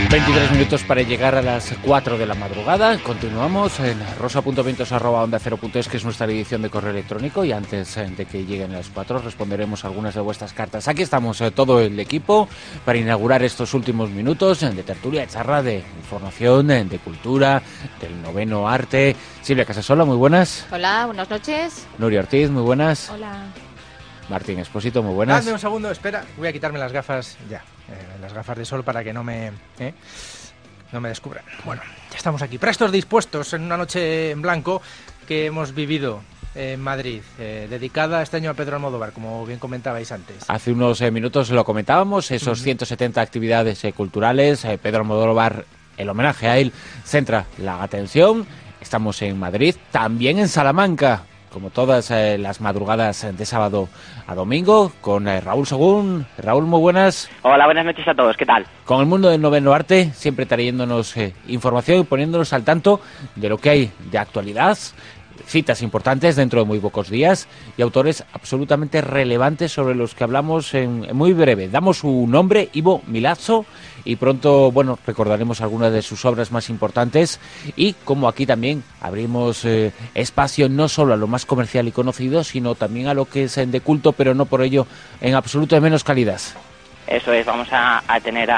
23 minutos para llegar a las 4 de la madrugada. Continuamos en rosa.vientos@onda0.es, que es nuestra edición de correo electrónico, y antes de que lleguen las 4 responderemos algunas de vuestras cartas. Aquí estamos todo el equipo para inaugurar estos últimos minutos de tertulia, de charla, de información, de cultura, del noveno arte. Silvia Casasola, muy buenas. Hola, buenas noches. Nuria Ortiz, muy buenas. Hola. Martín Expósito, muy buenas. Dame un segundo, espera, voy a quitarme las gafas ya, las gafas de sol para que no me descubran. Bueno, ya estamos aquí, prestos, dispuestos en una noche en blanco que hemos vivido en Madrid, dedicada este año a Pedro Almodóvar, como bien comentabais antes. Hace unos minutos lo comentábamos, esos 170 actividades culturales. Pedro Almodóvar, el homenaje a él, centra la atención. Estamos en Madrid, también en Salamanca, como todas las madrugadas de sábado a domingo, con Raúl Según. Raúl, muy buenas. Hola, buenas noches a todos, ¿qué tal? Con el mundo del noveno arte, siempre trayéndonos información y poniéndonos al tanto de lo que hay de actualidad, citas importantes dentro de muy pocos días y autores absolutamente relevantes sobre los que hablamos en muy breve. Damos su nombre, Ivo Milazzo, y pronto, bueno, recordaremos algunas de sus obras más importantes, y como aquí también abrimos espacio no solo a lo más comercial y conocido, sino también a lo que es de culto, pero no por ello en absoluto de menos calidad. Eso es, vamos a tener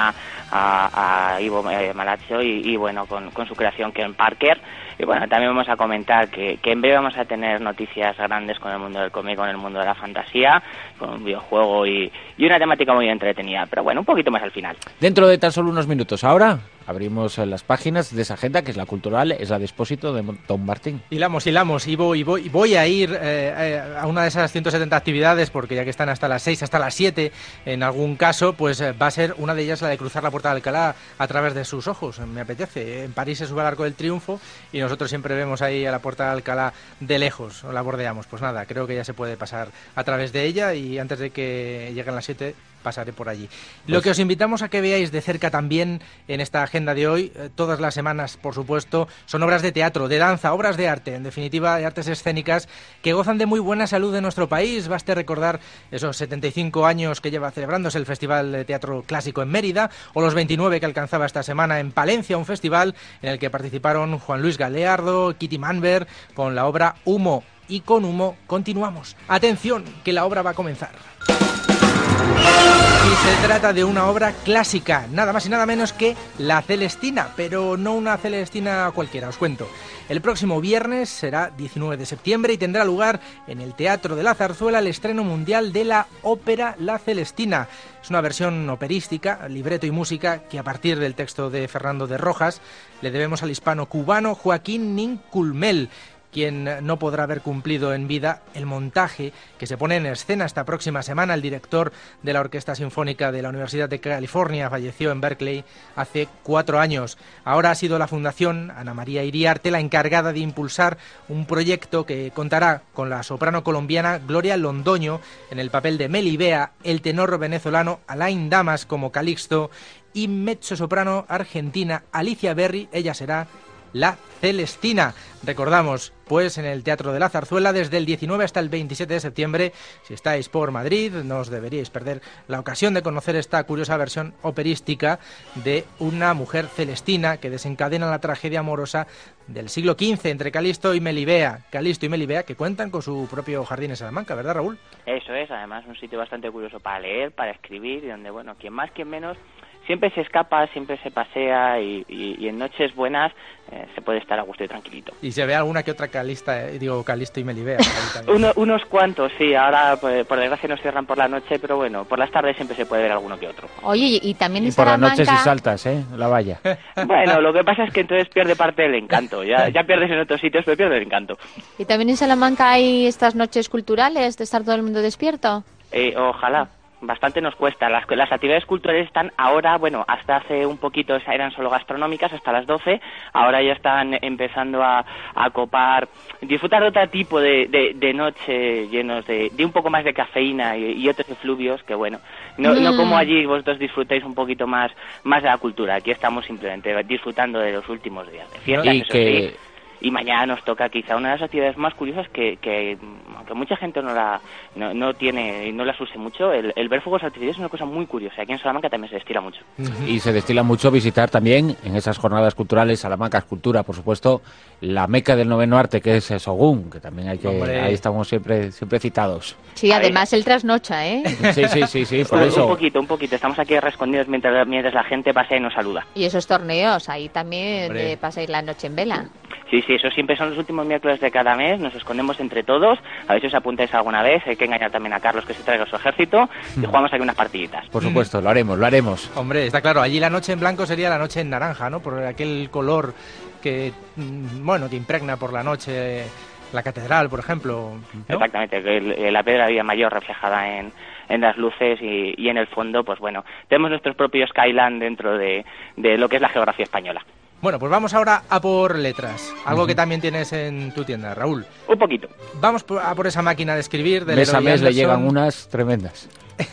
a Ivo Milazzo y bueno, con su creación Ken Parker. Y bueno, también vamos a comentar que en breve vamos a tener noticias grandes con el mundo del cómic, con el mundo de la fantasía, con un videojuego y una temática muy entretenida. Pero bueno, un poquito más al final. Dentro de tan solo unos minutos. Ahora abrimos las páginas de esa agenda, que es la cultural, es la de Expósito de Don Martín. Hilamos, y voy a ir a una de esas 170 actividades, porque ya que están hasta las 6, hasta las 7, en algún caso, pues va a ser una de ellas la de cruzar la Puerta de Alcalá a través de sus ojos. Me apetece. En París se sube al Arco del Triunfo y nosotros siempre vemos ahí a la Puerta de Alcalá de lejos, o la bordeamos. Pues nada, creo que ya se puede pasar a través de ella, y antes de que lleguen las 7 pasaré por allí. Lo que os invitamos a que veáis de cerca también en esta agenda de hoy, todas las semanas, por supuesto, son obras de teatro, de danza, obras de arte, en definitiva, de artes escénicas que gozan de muy buena salud en nuestro país. Baste recordar esos 75 años que lleva celebrándose el Festival de Teatro Clásico en Mérida, o los 29 que alcanzaba esta semana en Palencia, un festival en el que participaron Juan Luis Galeardo, Kitty Manver, con la obra Humo. Y con Humo continuamos. Atención, que la obra va a comenzar. Y se trata de una obra clásica, nada más y nada menos que La Celestina, pero no una Celestina cualquiera, os cuento. El próximo viernes será 19 de septiembre y tendrá lugar en el Teatro de la Zarzuela el estreno mundial de la ópera La Celestina. Es una versión operística, libreto y música, que a partir del texto de Fernando de Rojas le debemos al hispano-cubano Joaquín Nin Culmel, quien no podrá haber cumplido en vida el montaje que se pone en escena esta próxima semana. El director de la Orquesta Sinfónica de la Universidad de California falleció en Berkeley hace 4 años. Ahora ha sido la Fundación Ana María Iriarte la encargada de impulsar un proyecto que contará con la soprano colombiana Gloria Londoño en el papel de Melibea, el tenor venezolano Alain Damas como Calixto y mezzosoprano argentina Alicia Berry, ella será La Celestina. Recordamos, pues, en el Teatro de la Zarzuela desde el 19 hasta el 27 de septiembre. Si estáis por Madrid, no os deberíais perder la ocasión de conocer esta curiosa versión operística de una mujer celestina que desencadena la tragedia amorosa del siglo XV entre Calixto y Melibea, que cuentan con su propio jardín en Salamanca, ¿verdad, Raúl? Eso es, además un sitio bastante curioso para leer, para escribir, y donde, bueno, quien más, quien menos, siempre se escapa, siempre se pasea, y en noches buenas se puede estar a gusto y tranquilito. Y se ve alguna que otra Calixto y Melibea. Unos cuantos, sí. Ahora, pues, por desgracia, nos cierran por la noche, pero bueno, por las tardes siempre se puede ver alguno que otro. Oye, y también en por Salamanca... la noche si saltas, la valla. Bueno, lo que pasa es que entonces pierde parte del encanto. Ya pierdes en otros sitios, pero pierde el encanto. ¿Y también en Salamanca hay estas noches culturales de estar todo el mundo despierto? Ojalá. Bastante nos cuesta. Las actividades culturales están ahora, bueno, hasta hace un poquito eran solo gastronómicas, hasta las 12. Ahora ya están empezando a copar, disfrutar de otro tipo de noche llenos de un poco más de cafeína y otros efluvios que, bueno, no como allí vosotros disfrutáis un poquito más de la cultura. Aquí estamos simplemente disfrutando de los últimos días de fiesta. Y mañana nos toca quizá una de las actividades más curiosas que aunque mucha gente no tiene y no las use mucho, el ver fuegos artificiales es una cosa muy curiosa. Aquí en Salamanca también se destila mucho. Y se destila mucho visitar también en esas jornadas culturales, Salamanca Escultura, por supuesto, la meca del noveno arte, que es Sogún, que también ahí estamos siempre citados. Sí, además el trasnocha, ¿eh? Sí, por eso. Un poquito. Estamos aquí escondidos mientras la gente pasea y nos saluda. Y esos torneos, ahí también pasáis la noche en vela. Sí, eso siempre son los últimos miércoles de cada mes, nos escondemos entre todos, a ver si os apuntáis alguna vez, hay que engañar también a Carlos que se traiga su ejército y jugamos aquí unas partiditas. Por supuesto, lo haremos. Hombre, está claro, allí la noche en blanco sería la noche en naranja, ¿no? Por aquel color que impregna por la noche la catedral, por ejemplo, ¿no? Exactamente, la piedra de Vía Mayor reflejada en las luces y en el fondo, pues bueno, tenemos nuestro propio skyline dentro de lo que es la geografía española. Bueno, pues vamos ahora a por letras, algo que también tienes en tu tienda, Raúl. Un poquito. Vamos a por esa máquina de escribir del Mes a mes Anderson. le llegan unas tremendas.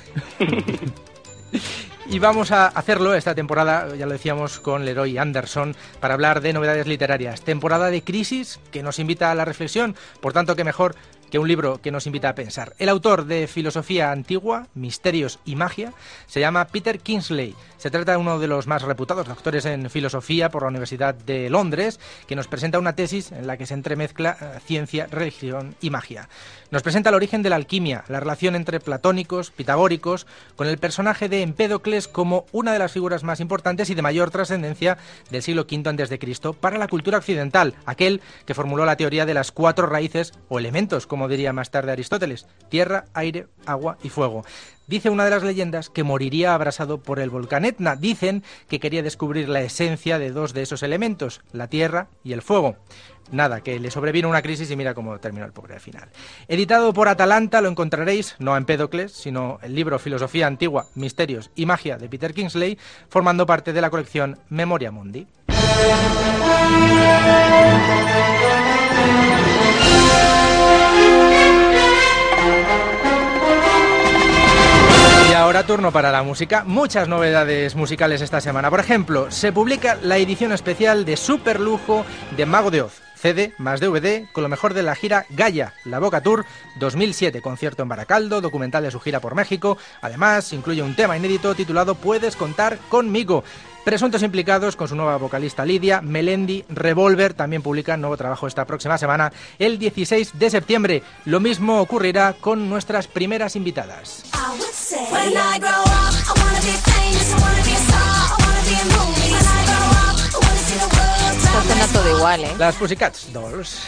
Y vamos a hacerlo esta temporada, ya lo decíamos, con Leroy Anderson, para hablar de novedades literarias. Temporada de crisis que nos invita a la reflexión, por tanto, qué mejor que un libro que nos invita a pensar. El autor de Filosofía Antigua, Misterios y Magia, se llama Peter Kingsley. Se trata de uno de los más reputados doctores en filosofía por la Universidad de Londres, que nos presenta una tesis en la que se entremezcla ciencia, religión y magia. Nos presenta el origen de la alquimia, la relación entre platónicos, pitagóricos, con el personaje de Empédocles como una de las figuras más importantes y de mayor trascendencia del siglo V a.C. para la cultura occidental, aquel que formuló la teoría de las 4 raíces o elementos, como diría más tarde Aristóteles: tierra, aire, agua y fuego. Dice una de las leyendas que moriría abrasado por el volcán Etna. Dicen que quería descubrir la esencia de 2 de esos elementos, la tierra y el fuego. Nada, que le sobrevino una crisis y mira cómo terminó el pobre al final. Editado por Atalanta, lo encontraréis, no a Empédocles, sino el libro Filosofía Antigua, Misterios y Magia de Peter Kingsley, formando parte de la colección Memoria Mundi. Y ahora turno para la música. Muchas novedades musicales esta semana. Por ejemplo, se publica la edición especial de superlujo de Mago de Oz. CD más DVD con lo mejor de la gira Gaia, la Boca Tour 2007, concierto en Baracaldo, documental de su gira por México. Además, incluye un tema inédito titulado Puedes contar conmigo. Presuntos implicados con su nueva vocalista Lidia, Melendi, Revolver, también publican nuevo trabajo esta próxima semana, el 16 de septiembre. Lo mismo ocurrirá con nuestras primeras invitadas. Suena todo igual, ¿eh? Las Pussycat Dolls.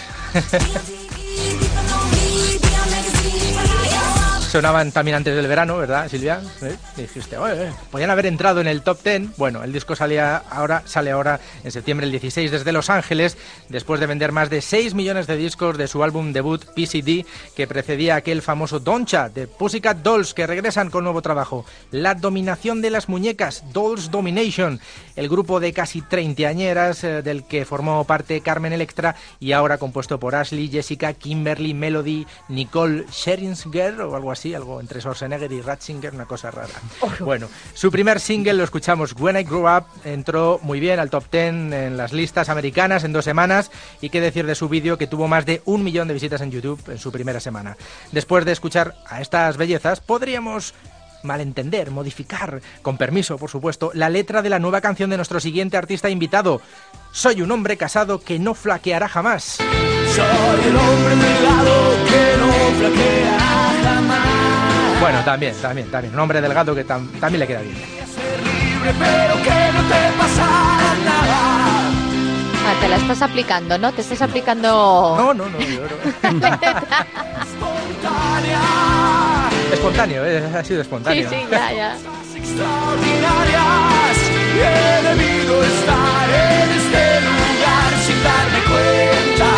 Sonaban también antes del verano, ¿verdad, Silvia? Dijiste, podían haber entrado en el top 10. Bueno, el disco sale ahora en septiembre el 16 desde Los Ángeles, después de vender más de 6 millones de discos de su álbum debut PCD, que precedía aquel famoso Doncha de Pussycat Dolls, que regresan con nuevo trabajo. La dominación de las muñecas, Dolls Domination, el grupo de casi treintañeras del que formó parte Carmen Electra y ahora compuesto por Ashley, Jessica, Kimberly, Melody, Nicole Scherzinger o algo así. Algo entre Schwarzenegger y Ratzinger, una cosa rara. Bueno, su primer single lo escuchamos, When I Grow Up, entró muy bien al top 10 en las listas americanas en 2 semanas, y qué decir de su vídeo, que tuvo más de 1 millón de visitas en YouTube en su primera semana. Después de escuchar a estas bellezas, podríamos malentender, modificar, con permiso, por supuesto, la letra de la nueva canción de nuestro siguiente artista invitado. Soy un hombre casado que no flaqueará jamás. Soy el hombre delgado que no flaquea jamás. Bueno, también. Un hombre delgado que también le queda bien. Ser libre, pero que no te pasará nada. Ah, te la estás aplicando, ¿no? Te estás aplicando... No, yo Espontáneo, ha sido espontáneo. Sí, ya. Extraordinarias, he debido estar en este lugar sin darme cuenta.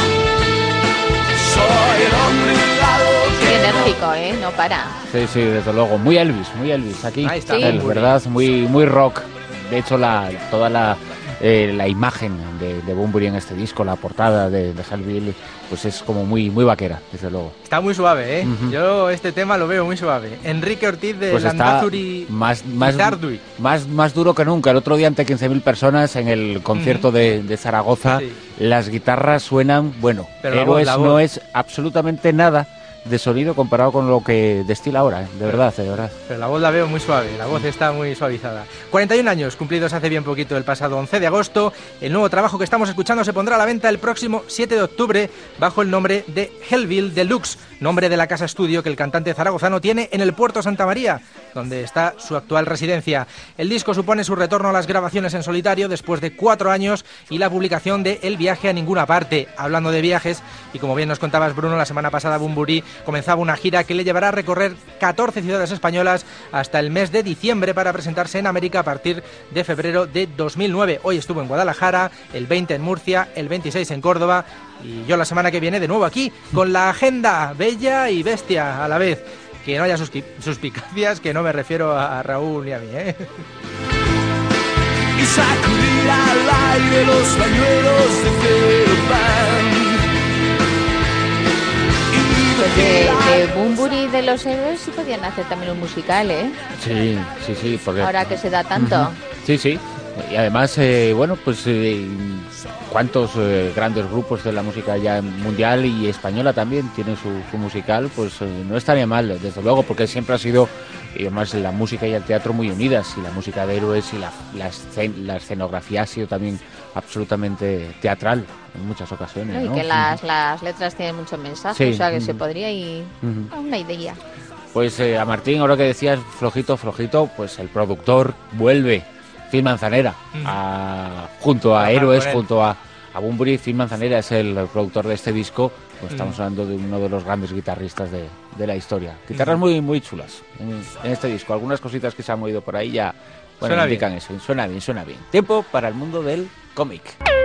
Soy el hombre delgado que Qué enérgico, no para. Sí, desde luego. Muy Elvis aquí. Ahí está. Sí. Él, ¿verdad? Muy rock. De hecho, toda la la imagen de Bunbury en este disco, la portada de Hellbilly, pues es como muy vaquera, desde luego. Está muy suave, ¿eh? Yo este tema lo veo muy suave. Enrique Ortiz de Pues Landazuri más duro que nunca. El otro día ante 15.000 personas en el concierto de Zaragoza, sí. Las guitarras suenan, bueno, pero Héroes la voz. no es absolutamente nada de sonido comparado con lo que destila ahora, de verdad. Pero la voz la veo muy suave, la voz está muy suavizada. 41 años cumplidos hace bien poquito, el pasado 11 de agosto. El nuevo trabajo que estamos escuchando se pondrá a la venta el próximo 7 de octubre bajo el nombre de Hellbilly Deluxe, nombre de la casa estudio que el cantante zaragozano tiene en el Puerto Santa María, donde está su actual residencia. El disco supone su retorno a las grabaciones en solitario después de 4 años y la publicación de El viaje a ninguna parte. Hablando de viajes, y como bien nos contabas, Bruno, la semana pasada Bunbury comenzaba una gira que le llevará a recorrer 14 ciudades españolas hasta el mes de diciembre para presentarse en América a partir de febrero de 2009. Hoy estuvo en Guadalajara, el 20 en Murcia, el 26 en Córdoba y yo la semana que viene de nuevo aquí con la agenda bella y bestia a la vez. Que no haya suspicacias, que no me refiero a Raúl ni a mí, ¿eh? Y sacudir al aire los pañuelos de celofán. Pues de Bunbury de los Héroes sí podían hacer también un musical, ¿eh? Sí, porque... Ahora que se da tanto. Sí. Y además, cuántos grandes grupos de la música ya mundial y española también tienen su musical, pues no estaría mal, desde luego, porque siempre ha sido, y además la música y el teatro muy unidas, y la música de Héroes y la escenografía ha sido también absolutamente teatral en muchas ocasiones, ¿no? Y que las letras tienen mucho mensaje, sí. O sea que se podría ir a una idea. Pues a Martín, ahora que decías flojito, pues el productor vuelve, Phil Manzanera, junto a Héroes, junto a Bunbury. Phil Manzanera es el productor de este disco. Pues estamos hablando de uno de los grandes guitarristas de la historia. Guitarras muy chulas en este disco. Algunas cositas que se han oído por ahí ya indican eso. Suena bien. Tiempo para el mundo del cómic.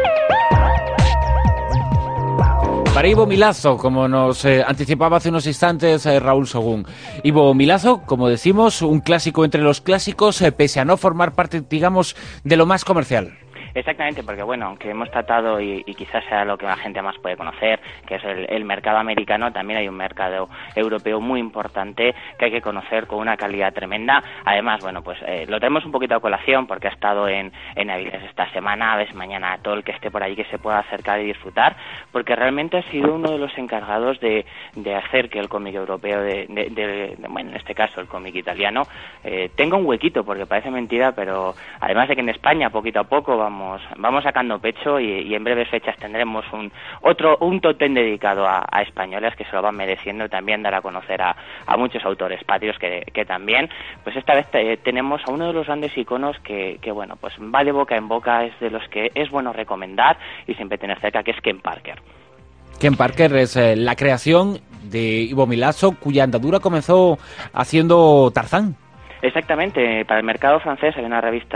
Para Ivo Milazzo, como nos anticipaba hace unos instantes Raúl Sogún. Ivo Milazzo, como decimos, un clásico entre los clásicos, pese a no formar parte, digamos, de lo más comercial. Exactamente, porque bueno, aunque hemos tratado y quizás sea lo que la gente más puede conocer, que es el mercado americano, también hay un mercado europeo muy importante que hay que conocer con una calidad tremenda. Además, bueno, pues lo tenemos un poquito a colación porque ha estado en Avilés esta semana, a ver mañana todo el que esté por allí que se pueda acercar y disfrutar, porque realmente ha sido uno de los encargados de hacer que el cómic europeo, bueno, en este caso el cómic italiano, tenga un huequito, porque parece mentira, pero además de que en España poquito a poco vamos sacando pecho y en breves fechas tendremos un tótem dedicado a españoles que se lo van mereciendo, y también dar a conocer a muchos autores patrios que también, pues esta vez tenemos a uno de los grandes iconos que bueno, pues va de boca en boca, es de los que es bueno recomendar y siempre tener cerca, que es Ken Parker. Ken Parker es la creación de Ivo Milazzo, cuya andadura comenzó haciendo Tarzán. Exactamente, para el mercado francés hay una revista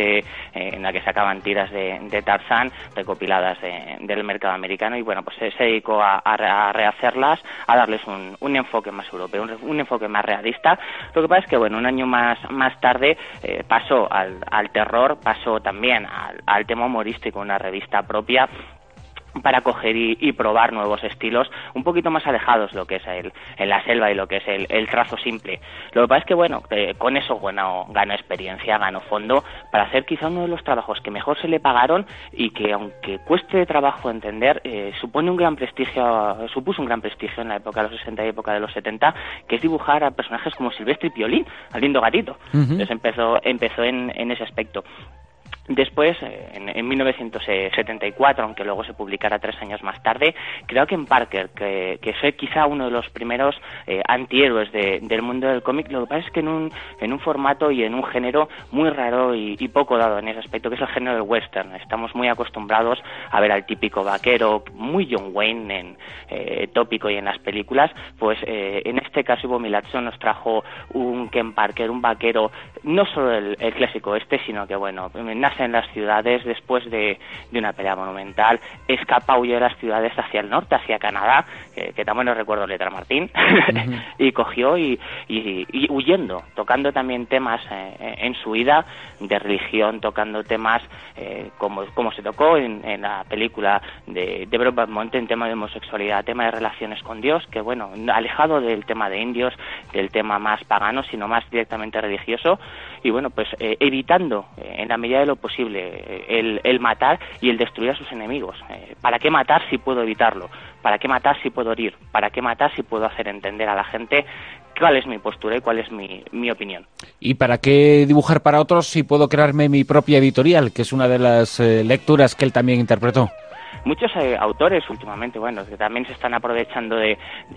en la que sacaban tiras de Tarzán recopiladas del mercado americano, y bueno, pues se dedicó a rehacerlas, a darles un enfoque más europeo, un enfoque más realista. Lo que pasa es que bueno, un año más tarde pasó al terror, pasó también al tema humorístico, una revista propia para coger y probar nuevos estilos un poquito más alejados lo que es en la selva y lo que es el trazo simple. Lo que pasa es que bueno, con eso ganó experiencia, ganó fondo para hacer quizá uno de los trabajos que mejor se le pagaron y que, aunque cueste trabajo entender, supuso un gran prestigio en la época de los 60 y época de los 70, que es dibujar a personajes como Silvestre y Piolín, al lindo gatito. Entonces empezó en ese aspecto. Después, en 1974, aunque luego se publicara 3 años más tarde, creó Ken Parker, que fue quizá uno de los primeros antihéroes del mundo del cómic. Lo que pasa es que en un formato y en un género muy raro y poco dado en ese aspecto, que es el género del western. Estamos muy acostumbrados a ver al típico vaquero, muy John Wayne tópico y en las películas. Pues en este caso Ivo Milazzo nos trajo un Ken Parker, un vaquero, no solo el clásico sino que bueno, nace en las ciudades después de una pelea monumental, escapa, huye de las ciudades hacia el norte, hacia Canadá, que también no recuerdo letra Martín, y cogió y huyendo, tocando también temas en su vida de religión, tocando temas como se tocó en la película de Brokeback Mountain, tema de homosexualidad, tema de relaciones con Dios, que bueno, alejado del tema de indios, del tema más pagano, sino más directamente religioso, y bueno, pues evitando en la medida de lo posible el matar y el destruir a sus enemigos. ¿Para qué matar si puedo evitarlo? ¿Para qué matar si puedo herir? ¿Para qué matar si puedo hacer entender a la gente cuál es mi postura y cuál es mi opinión? ¿Y para qué dibujar para otros si puedo crearme mi propia editorial, que es una de las lecturas que él también interpretó? Muchos autores últimamente, bueno, que también se están aprovechando de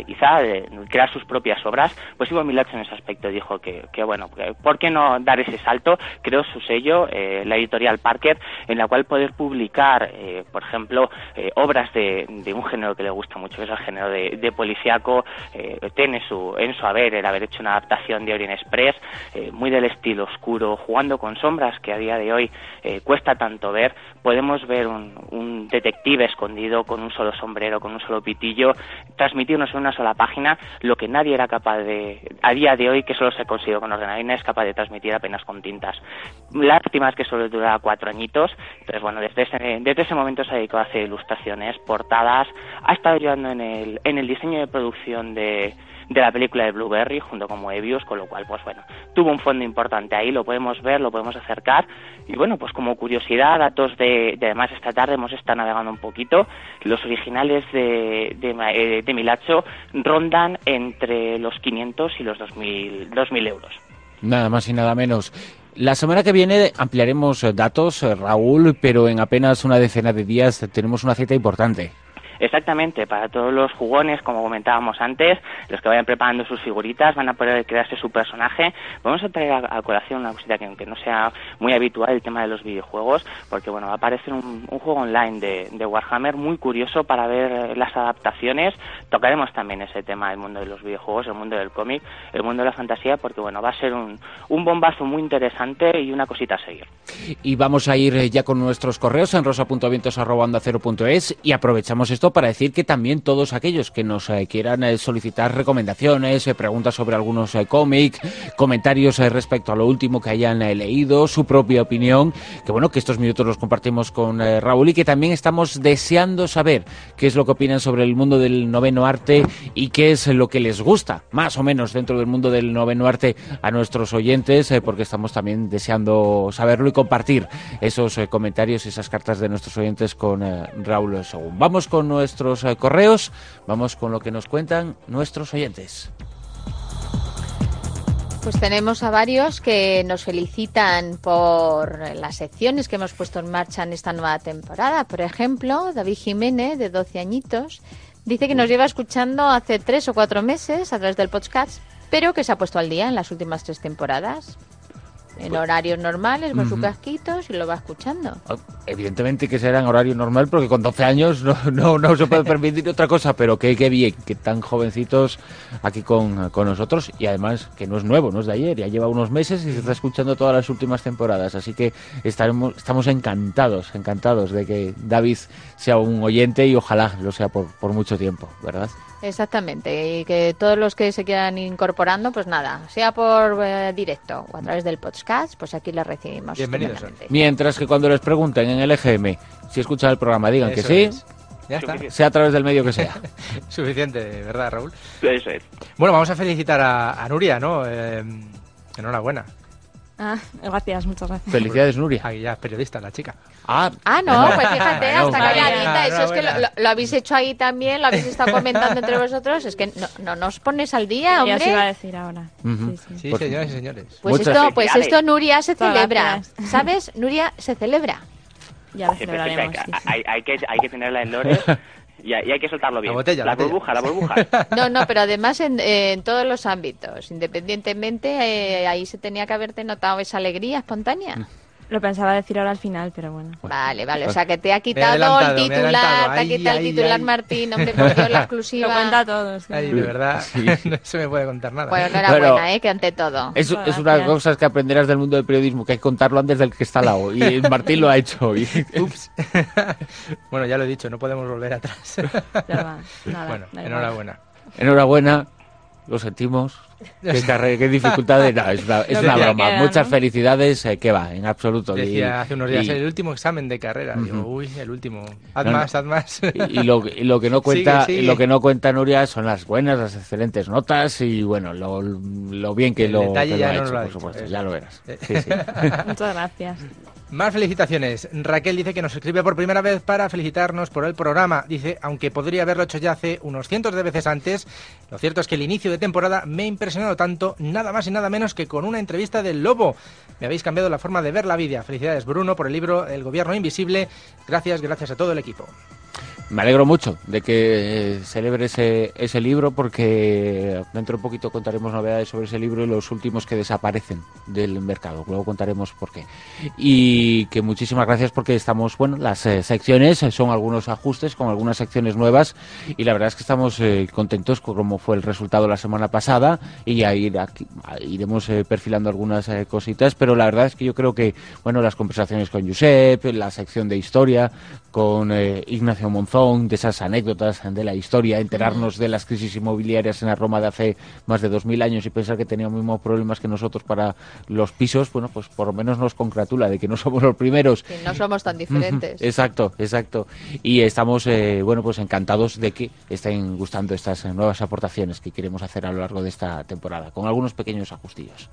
crear sus propias obras, pues Ivo Milacho en ese aspecto dijo que bueno, ¿por qué no dar ese salto? Creó su sello, la editorial Parker, en la cual poder publicar, por ejemplo, obras de un género que le gusta mucho, que es el género de policíaco. Tiene en su haber el haber hecho una adaptación de Orient Express, muy del estilo oscuro, jugando con sombras que a día de hoy cuesta tanto ver. Podemos ver un detective escondido con un solo sombrero, con un solo pitillo, transmitirnos en una sola página lo que nadie era capaz a día de hoy, que solo se consiguió con ordenador, y nadie es capaz de transmitir apenas con tintas. Lástima es que solo dura 4 añitos, entonces bueno, desde ese momento se dedicó a hacer ilustraciones, portadas, ha estado ayudando en el diseño de producción de la película de Blueberry junto con Moebius, con lo cual pues bueno, tuvo un fondo importante ahí, lo podemos ver, lo podemos acercar, y bueno, pues como curiosidad, datos de además esta tarde hemos estado navegando un poquito, los originales de Milacho rondan entre los 500 y los 2.000 euros. Nada más y nada menos. La semana que viene ampliaremos datos, Raúl, pero en apenas una decena de días tenemos una cita importante. Exactamente, para todos los jugones, como comentábamos antes, los que vayan preparando sus figuritas, van a poder crearse su personaje. Vamos a traer a colación una cosita que no sea muy habitual, el tema de los videojuegos, porque bueno, va a aparecer un juego online de Warhammer muy curioso para ver las adaptaciones. Tocaremos también ese tema, el mundo de los videojuegos, el mundo del cómic, el mundo de la fantasía, porque bueno, va a ser un bombazo muy interesante y una cosita a seguir. Y vamos a ir ya con nuestros correos en rosa.vientos@ondacero.es, y aprovechamos esto para decir que también todos aquellos que nos quieran solicitar recomendaciones, preguntas sobre algunos cómics, comentarios respecto a lo último que hayan leído, su propia opinión, que bueno, que estos minutos los compartimos con Raúl, y que también estamos deseando saber qué es lo que opinan sobre el mundo del noveno arte y qué es lo que les gusta, más o menos, dentro del mundo del noveno arte a nuestros oyentes, porque estamos también deseando saberlo y compartir esos comentarios, esas cartas de nuestros oyentes con Raúl Según. Vamos con nuestros correos, vamos con lo que nos cuentan nuestros oyentes. Pues tenemos a varios que nos felicitan por las secciones que hemos puesto en marcha en esta nueva temporada. Por ejemplo, David Jiménez, de 12 añitos, dice que nos lleva escuchando hace 3 o 4 meses a través del podcast, pero que se ha puesto al día en las últimas 3 temporadas. En horarios normales, con sus casquitos, y lo va escuchando. Evidentemente que será en horario normal, porque con 12 años no se puede permitir otra cosa, pero qué bien, que tan jovencitos aquí con nosotros, y además que no es nuevo, no es de ayer, ya lleva unos meses y se está escuchando todas las últimas temporadas, así que estamos encantados de que David sea un oyente, y ojalá lo sea por mucho tiempo, ¿verdad? Exactamente, y que todos los que se quieran incorporando, pues nada, sea por directo o a través del podcast, pues aquí les recibimos. Bienvenidos. Mientras que cuando les pregunten en el EGM si escuchan el programa, digan Eso que sí, es. Ya está. sea a través del medio que sea. Suficiente, ¿verdad, Raúl? Eso es. Bueno, vamos a felicitar a Nuria, ¿no? Enhorabuena. Gracias, muchas gracias. Felicidades, Nuria. Aquí ya es periodista, la chica. No, pues fíjate, hasta calladita. Eso es que enhorabuena. lo habéis hecho ahí también, lo habéis estado comentando entre vosotros. Es que no nos pones al día, Ya os iba a hombre. decir ahora. Ujú. Sí, Pues- señores y señores. Pues esto, Nuria, se Muchas celebra. gracias. ¿Sabes? Nuria se celebra. Ya lo Sí, celebraremos. perfecto. Sí, sí. Hay que tenerla en lores y hay que soltarlo bien. La botella. La burbuja. No, pero además en todos los ámbitos, independientemente, ahí se tenía que haberte notado esa alegría espontánea. Lo pensaba decir ahora al final, pero bueno. Vale, o sea que te ha Me he quitado adelantado, el me he titular, adelantado. te ha quitado el titular Martín, hombre, porque yo la exclusiva... Lo cuenta todo. Sí. Ay, de verdad, Sí. no se me puede contar nada. Bueno, enhorabuena, que ante todo. Es Muchas una gracias. cosa que aprenderás del mundo del periodismo, que hay que contarlo antes del que está al lado. Y Martín lo ha hecho. Ups. Bueno, ya lo he dicho, no podemos volver atrás. Nada, nada, Bueno, da igual. enhorabuena. Enhorabuena, lo sentimos. Qué dificultades. No, es una Lo broma. que queda, Muchas ¿no? felicidades, que va, en absoluto. Decía hace unos días, y- el último examen de carrera. Digo, Ujú. uy, el último. Haz No, no. más, haz más. y lo que no cuenta, Sigue. y lo que no cuenta Nuria son las buenas, las excelentes notas y bueno, lo bien que El lo, detalle que lo ya ha no hecho, lo ha por dicho, supuesto, eso. ya lo verás. Sí, sí. Muchas gracias. Más felicitaciones. Raquel dice que nos escribe por primera vez para felicitarnos por el programa. Dice, aunque podría haberlo hecho ya hace unos cientos de veces antes, lo cierto es que el inicio de temporada me ha impresionado tanto, nada más y nada menos que con una entrevista del Lobo. Me habéis cambiado la forma de ver la vida. Felicidades, Bruno, por el libro El Gobierno Invisible. Gracias a todo el equipo. Me alegro mucho de que celebre ese libro porque dentro de poquito contaremos novedades sobre ese libro y los últimos que desaparecen del mercado. Luego contaremos por qué. Y que muchísimas gracias porque estamos, bueno, las secciones son algunos ajustes con algunas secciones nuevas y la verdad es que estamos contentos con cómo fue el resultado la semana pasada y ya iremos perfilando algunas cositas, pero la verdad es que yo creo que, bueno, las conversaciones con Josep, la sección de historia con Ignacio Monzón, de esas anécdotas de la historia, enterarnos de las crisis inmobiliarias en la Roma de hace más de 2000 años y pensar que tenían los mismos problemas que nosotros para los pisos, bueno, pues por lo menos nos congratula de que no somos los primeros. Que no somos tan diferentes. Exacto. Y estamos, bueno, pues encantados de que estén gustando estas nuevas aportaciones que queremos hacer a lo largo de esta temporada, con algunos pequeños ajustillos.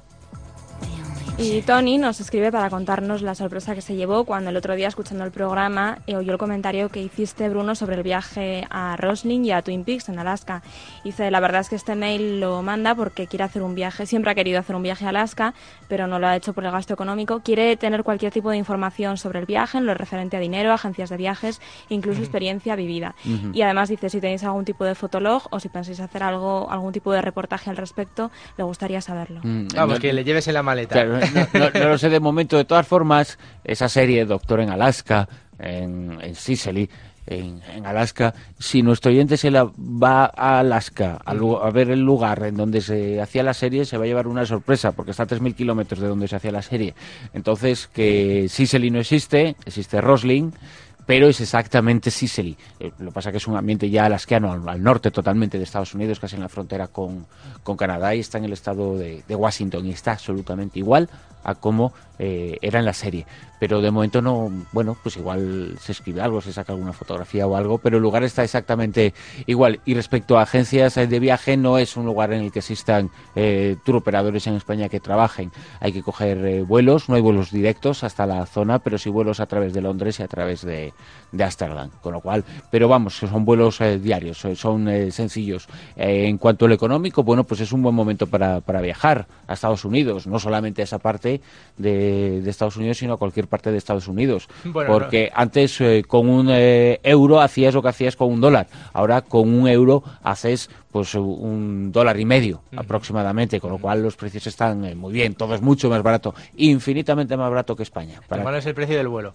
Y Tony nos escribe para contarnos la sorpresa que se llevó cuando el otro día, escuchando el programa, oyó el comentario que hiciste, Bruno, sobre el viaje a Roslin y a Twin Peaks en Alaska. Dice, la verdad es que este mail lo manda porque quiere hacer un viaje, siempre ha querido hacer un viaje a Alaska, pero no lo ha hecho por el gasto económico. Quiere tener cualquier tipo de información sobre el viaje, en lo referente a dinero, agencias de viajes, incluso experiencia vivida. Y además dice, si tenéis algún tipo de fotolog o si pensáis hacer algún tipo de reportaje al respecto, le gustaría saberlo. Vamos, que le lleves en la maleta. Claro, no lo sé de momento. De todas formas, esa serie Doctor en Alaska, en Sicily, en Alaska, si nuestro oyente se la va a Alaska a ver el lugar en donde se hacía la serie, se va a llevar una sorpresa, porque está a 3.000 kilómetros de donde se hacía la serie. Entonces, que Sicily no existe Roslin, pero es exactamente Sicily. Lo que pasa es que es un ambiente ya alasquiano, al norte totalmente de Estados Unidos, casi en la frontera con Canadá, y está en el estado de Washington, y está absolutamente igual a como era en la serie. Pero de momento no, bueno, pues igual se escribe algo, se saca alguna fotografía o algo, pero el lugar está exactamente igual. Y respecto a agencias de viaje, no es un lugar en el que existan tour operadores en España que trabajen. Hay que coger vuelos, no hay vuelos directos hasta la zona, pero sí vuelos a través de Londres y a través de Ámsterdam, con lo cual, pero vamos, son vuelos diarios, son sencillos. En cuanto al económico, bueno, pues es un buen momento para viajar a Estados Unidos, no solamente a esa parte de Estados Unidos, sino a cualquier parte de Estados Unidos, Bueno, porque antes con un euro hacías lo que hacías con un dólar, ahora con un euro haces pues $1.50 aproximadamente, con lo cual los precios están muy bien, todo es mucho más barato, infinitamente más barato que España. Lo malo es el precio del vuelo.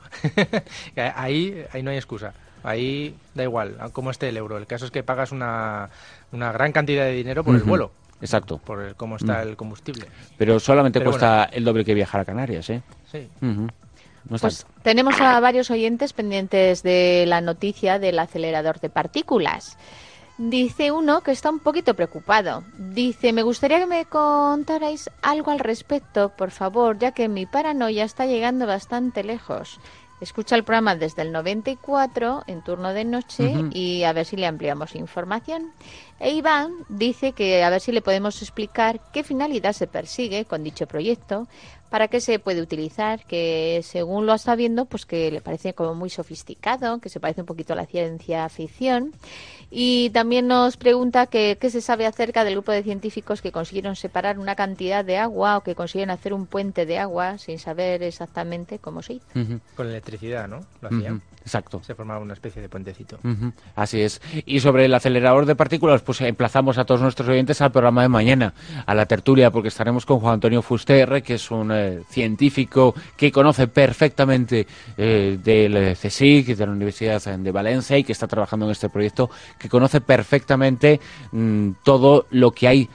ahí no hay excusa. Ahí da igual cómo esté el euro. El caso es que pagas una gran cantidad de dinero por el vuelo. Exacto. Por cómo está el combustible. Pero solamente Pero cuesta bueno. el doble que viajar a Canarias, ¿eh? Sí. No es Pues tanto. tenemos a varios oyentes pendientes de la noticia del acelerador de partículas. Dice uno que está un poquito preocupado. Dice, me gustaría que me contarais algo al respecto, por favor, ya que mi paranoia está llegando bastante lejos. Escucha el programa desde el 94 en turno de noche y a ver si le ampliamos información. E Iván dice que a ver si le podemos explicar qué finalidad se persigue con dicho proyecto, para qué se puede utilizar, que según lo está viendo, pues que le parece como muy sofisticado, que se parece un poquito a la ciencia ficción. Y también nos pregunta qué se sabe acerca del grupo de científicos que consiguieron separar una cantidad de agua o que consiguieron hacer un puente de agua sin saber exactamente cómo se hizo. Con electricidad, ¿no? Lo hacían. Exacto. Se formaba una especie de puentecito. Así es. Y sobre el acelerador de partículas, pues emplazamos a todos nuestros oyentes al programa de mañana, a la tertulia, porque estaremos con Juan Antonio Fuster, que es un científico que conoce perfectamente del CSIC, de la Universidad de Valencia, y que está trabajando en este proyecto, que conoce perfectamente todo lo que hay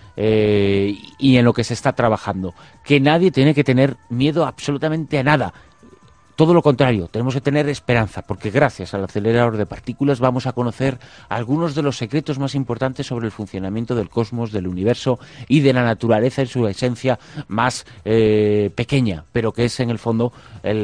y en lo que se está trabajando. Que nadie tiene que tener miedo absolutamente a nada. Todo lo contrario, tenemos que tener esperanza, porque gracias al acelerador de partículas vamos a conocer algunos de los secretos más importantes sobre el funcionamiento del cosmos, del universo y de la naturaleza en su esencia más pequeña, pero que es en el fondo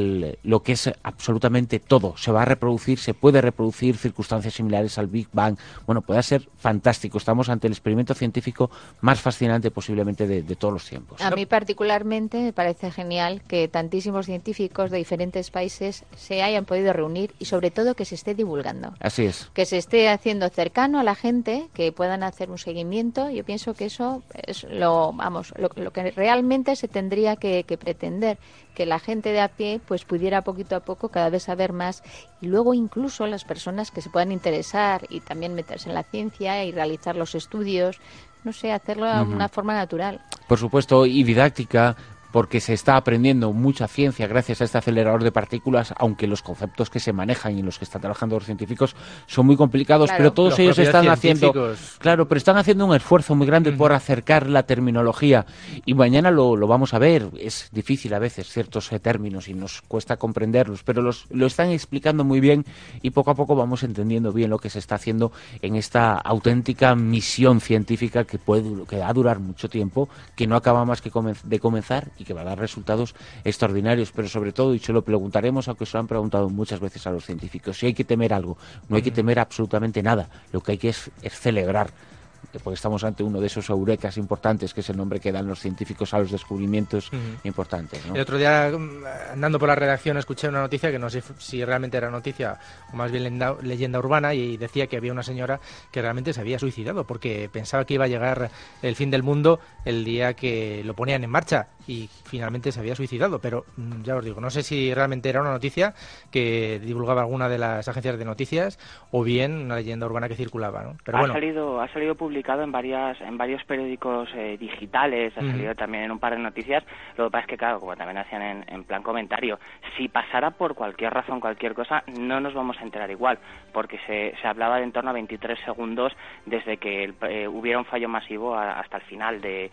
lo que es absolutamente todo. Se va a reproducir, se puede reproducir circunstancias similares al Big Bang. Bueno, puede ser fantástico. Estamos ante el experimento científico más fascinante posiblemente de todos los tiempos. A mí particularmente me parece genial que tantísimos científicos de diferentes países se hayan podido reunir y sobre todo que se esté divulgando. Así es. Que se esté haciendo cercano a la gente, que puedan hacer un seguimiento. Yo pienso que eso es lo que realmente se tendría que pretender, que la gente de a pie pues pudiera poquito a poco cada vez saber más, y luego incluso las personas que se puedan interesar y también meterse en la ciencia y realizar los estudios, no sé, hacerlo de una forma natural. Por supuesto, y didáctica, porque se está aprendiendo mucha ciencia gracias a este acelerador de partículas, aunque los conceptos que se manejan y en los que están trabajando los científicos son muy complicados, claro, pero todos ellos están haciendo, claro, pero están haciendo un esfuerzo muy grande por acercar la terminología, y mañana lo vamos a ver. Es difícil a veces ciertos términos y nos cuesta comprenderlos, pero lo están explicando muy bien, y poco a poco vamos entendiendo bien lo que se está haciendo en esta auténtica misión científica que va a durar mucho tiempo, que no acaba más que de comenzar, y que va a dar resultados extraordinarios. Pero sobre todo, y se lo preguntaremos, aunque se lo han preguntado muchas veces a los científicos, si hay que temer algo, no hay que temer absolutamente nada. Lo que hay que es celebrar, porque estamos ante uno de esos eurekas importantes, que es el nombre que dan los científicos a los descubrimientos importantes, ¿no? El otro día, andando por la redacción, escuché una noticia que no sé si realmente era noticia o más bien leyenda urbana, y decía que había una señora que realmente se había suicidado porque pensaba que iba a llegar el fin del mundo el día que lo ponían en marcha, y finalmente se había suicidado. Pero ya os digo, no sé si realmente era una noticia que divulgaba alguna de las agencias de noticias o bien una leyenda urbana que circulaba, ¿no? Pero bueno, ha salido publicado en varios periódicos digitales, ha salido también en un par de noticias. Lo que pasa es que, claro, como también hacían en plan comentario, si pasara por cualquier razón, cualquier cosa, no nos vamos a enterar igual, porque se hablaba de en torno a 23 segundos desde que hubiera un fallo masivo hasta el final de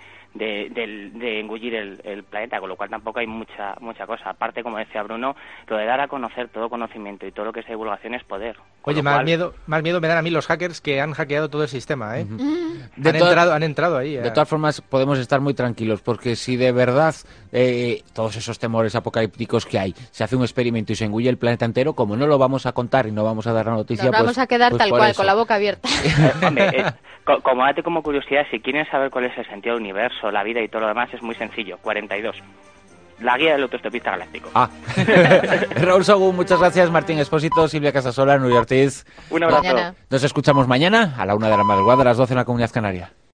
engullir el planeta, con lo cual tampoco hay mucha cosa. Aparte, como decía Bruno, lo de dar a conocer todo conocimiento y todo lo que es divulgación es poder. Oye, más miedo me dan a mí los hackers que han hackeado todo el sistema, ¿eh? Han entrado ahí. De todas formas, podemos estar muy tranquilos, porque si de verdad todos esos temores apocalípticos que hay, se hace un experimento y se engulle el planeta entero, como no lo vamos a contar y no vamos a dar la noticia, nos vamos a quedar tal cual, con la boca abierta. Hombre, como curiosidad, si quieren saber cuál es el sentido del universo, la vida y todo lo demás, es muy sencillo. 42. La guía del autoestopista galáctico. Raúl Sogún, muchas gracias. Martín Expósito, Silvia Casasola, Nuria Ortiz. Un abrazo. Mañana. Nos escuchamos mañana a la 1 de la madrugada, a las 12 en la Comunidad Canaria.